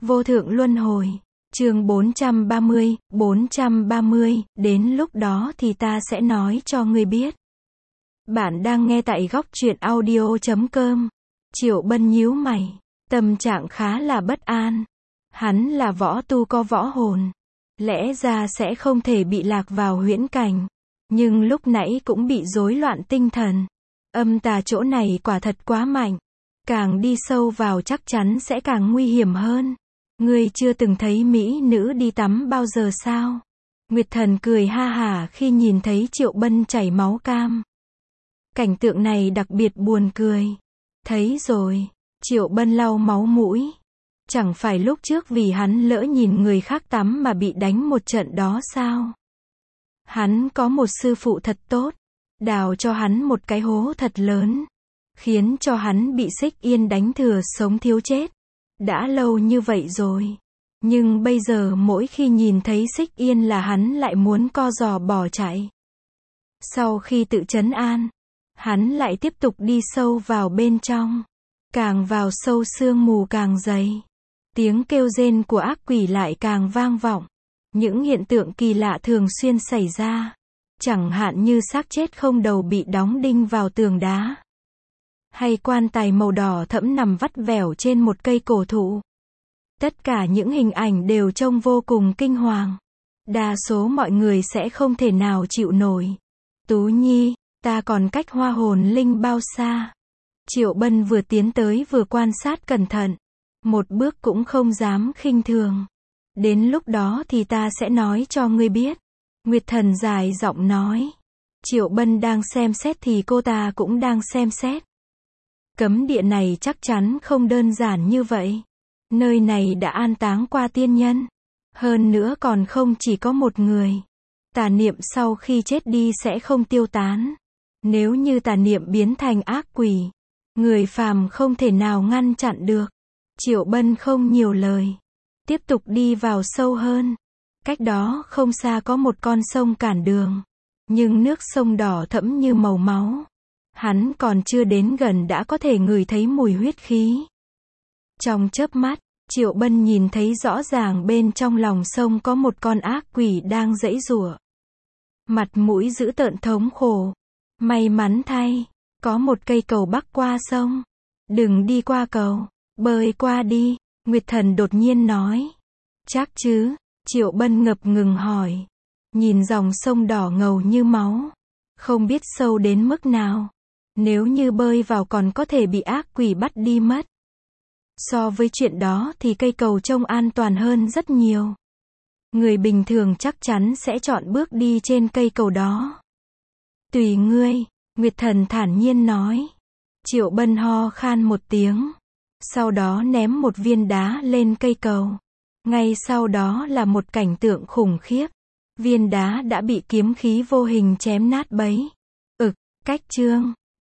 Vô thượng luân hồi. Chương 430, đến lúc đó thì ta sẽ nói cho ngươi biết. Bạn đang nghe tại góc truyện audio.com. Triệu Bân nhíu mày, tâm trạng khá là bất an. Hắn là võ tu có võ hồn, lẽ ra sẽ không thể bị lạc vào huyễn cảnh, nhưng lúc nãy cũng bị rối loạn tinh thần. Âm tà chỗ này quả thật quá mạnh, càng đi sâu vào chắc chắn sẽ càng nguy hiểm hơn. Ngươi chưa từng thấy mỹ nữ đi tắm bao giờ sao? Nguyệt Thần cười ha hả khi nhìn thấy Triệu Bân chảy máu cam. Cảnh tượng này đặc biệt buồn cười. Thấy rồi, Triệu Bân lau máu mũi. Chẳng phải lúc trước vì hắn lỡ nhìn người khác tắm mà bị đánh một trận đó sao? Hắn có một sư phụ thật tốt, đào cho hắn một cái hố thật lớn, khiến cho hắn bị Xích Yên đánh thừa sống thiếu chết. Đã lâu như vậy rồi, nhưng bây giờ mỗi khi nhìn thấy Xích Yên là hắn lại muốn co giò bỏ chạy. Sau khi tự trấn an, hắn lại tiếp tục đi sâu vào bên trong. Càng vào sâu sương mù càng dày. Tiếng kêu rên của ác quỷ lại càng vang vọng. Những hiện tượng kỳ lạ thường xuyên xảy ra. Chẳng hạn như xác chết không đầu bị đóng đinh vào tường đá. Hay quan tài màu đỏ thẫm nằm vắt vẻo trên một cây cổ thụ. Tất cả những hình ảnh đều trông vô cùng kinh hoàng. Đa số mọi người sẽ không thể nào chịu nổi. Tú Nhi, ta còn cách hoa hồn linh bao xa? Triệu Bân vừa tiến tới vừa quan sát cẩn thận. Một bước cũng không dám khinh thường. Đến lúc đó thì ta sẽ nói cho ngươi biết. Nguyệt Thần dài giọng nói. Triệu Bân đang xem xét thì cô ta cũng đang xem xét. Cấm địa này chắc chắn không đơn giản như vậy. Nơi này đã an táng qua tiên nhân. Hơn nữa còn không chỉ có một người. Tà niệm sau khi chết đi sẽ không tiêu tán. Nếu như tà niệm biến thành ác quỷ, người phàm không thể nào ngăn chặn được. Triệu Bân không nhiều lời. Tiếp tục đi vào sâu hơn. Cách đó không xa có một con sông cản đường. Nhưng nước sông đỏ thẫm như màu máu. Hắn còn chưa đến gần đã có thể ngửi thấy mùi huyết khí. Trong chớp mắt, Triệu Bân nhìn thấy rõ ràng bên trong lòng sông có một con ác quỷ đang giãy giụa. Mặt mũi dữ tợn thống khổ. May mắn thay, có một cây cầu bắc qua sông. Đừng đi qua cầu, bơi qua đi, Nguyệt Thần đột nhiên nói. Chắc chứ? Triệu Bân ngập ngừng hỏi. Nhìn dòng sông đỏ ngầu như máu, không biết sâu đến mức nào. Nếu như bơi vào còn có thể bị ác quỷ bắt đi mất. So với chuyện đó thì cây cầu trông an toàn hơn rất nhiều. Người bình thường chắc chắn sẽ chọn bước đi trên cây cầu đó. Tùy ngươi, Nguyệt Thần thản nhiên nói. Triệu Bân ho khan một tiếng. Sau đó ném một viên đá lên cây cầu. Ngay sau đó là một cảnh tượng khủng khiếp. Viên đá đã bị kiếm khí vô hình chém nát bấy. Cách chương